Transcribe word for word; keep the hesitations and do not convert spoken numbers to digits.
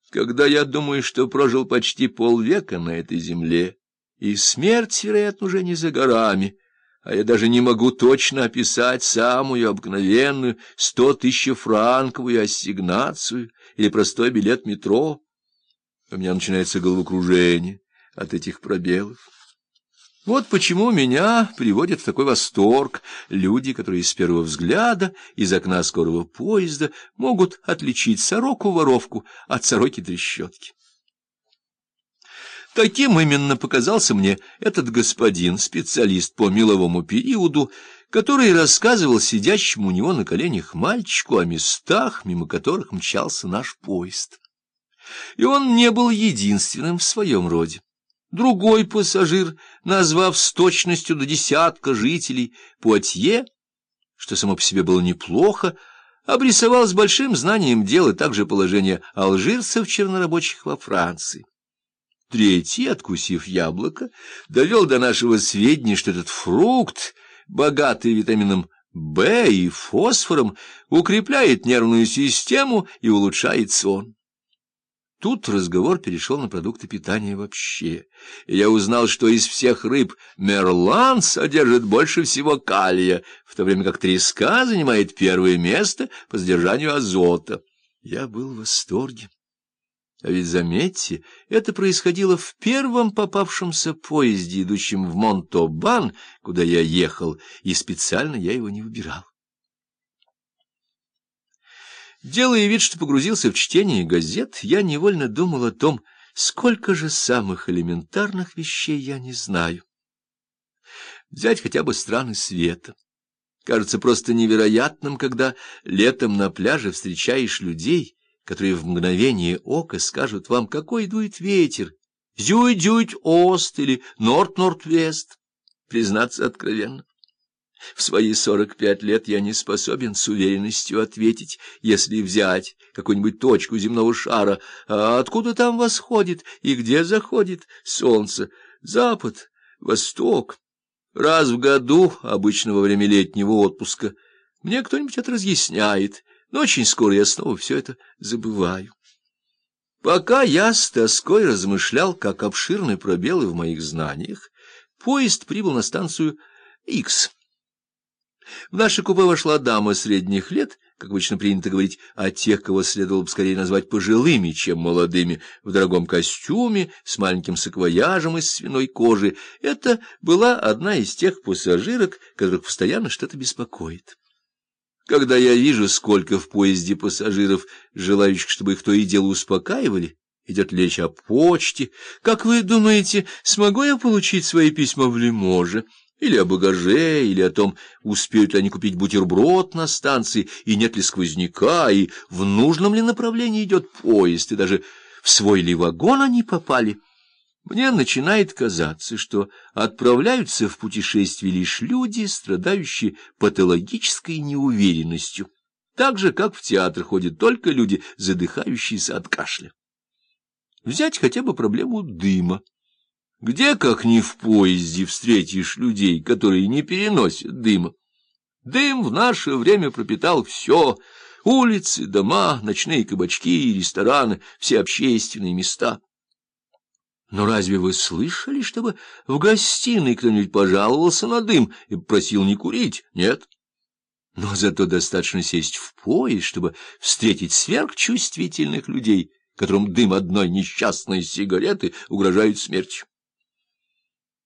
Когда я думаю, что прожил почти полвека на этой земле, и смерть, вероятно, уже не за горами, а я даже не могу точно описать самую обыкновенную стотысячефранковую ассигнацию или простой билет метро, у меня начинается головокружение от этих пробелов. Вот почему меня приводят в такой восторг люди, которые с первого взгляда из окна скорого поезда могут отличить сороку-воровку от сороки-трещотки. Таким именно показался мне этот господин, специалист по меловому периоду, который рассказывал сидящему у него на коленях мальчику о местах, мимо которых мчался наш поезд. И он не был единственным в своем роде. Другой пассажир, назвав с точностью до десятка жителей Пуатье, что само по себе было неплохо, обрисовал с большим знанием дела также положение алжирцев-чернорабочих во Франции. Третий, откусив яблоко, довел до нашего сведения, что этот фрукт, богатый витамином В и фосфором, укрепляет нервную систему и улучшает сон. Тут разговор перешел на продукты питания вообще, и я узнал, что из всех рыб мерлан содержит больше всего калия, в то время как треска занимает первое место по содержанию азота. Я был в восторге. А ведь, заметьте, это происходило в первом попавшемся поезде, идущем в Монтобан, куда я ехал, и специально я его не выбирал. Делая вид, что погрузился в чтение газет, я невольно думал о том, сколько же самых элементарных вещей я не знаю. Взять хотя бы страны света. Кажется просто невероятным, когда летом на пляже встречаешь людей, которые в мгновение ока скажут вам, какой дует ветер, зюй-дюйт-ост или норт-норт-вест. Признаться откровенно, в свои сорок пять лет я не способен с уверенностью ответить, если взять какую-нибудь точку земного шара, а откуда там восходит и где заходит солнце, запад, восток. Раз в году, обычно во время летнего отпуска, мне кто-нибудь это разъясняет, но очень скоро я снова все это забываю. Пока я с тоской размышлял, как обширны пробелы в моих знаниях, поезд прибыл на станцию Икс. В наше купе вошла дама средних лет, как обычно принято говорить о тех, кого следовало бы скорее назвать пожилыми, чем молодыми, в дорогом костюме, с маленьким саквояжем из свиной кожи. Это была одна из тех пассажирок, которых постоянно что-то беспокоит. Когда я вижу, сколько в поезде пассажиров, желающих, чтобы их то и дело успокаивали, идет речь о почте, как вы думаете, смогу я получить свои письма в Лиможе? Или о багаже, или о том, успеют ли они купить бутерброд на станции, и нет ли сквозняка, и в нужном ли направлении идет поезд, и даже в свой ли вагон они попали. Мне начинает казаться, что отправляются в путешествие лишь люди, страдающие патологической неуверенностью, так же, как в театр ходят только люди, задыхающиеся от кашля. Взять хотя бы проблему дыма. Где, как ни в поезде, встретишь людей, которые не переносят дыма? Дым в наше время пропитал все — улицы, дома, ночные кабачки, рестораны, все общественные места. Но разве вы слышали, чтобы в гостиной кто-нибудь пожаловался на дым и попросил не курить? Нет. Но зато достаточно сесть в поезд, чтобы встретить сверхчувствительных людей, которым дым одной несчастной сигареты угрожает смертью.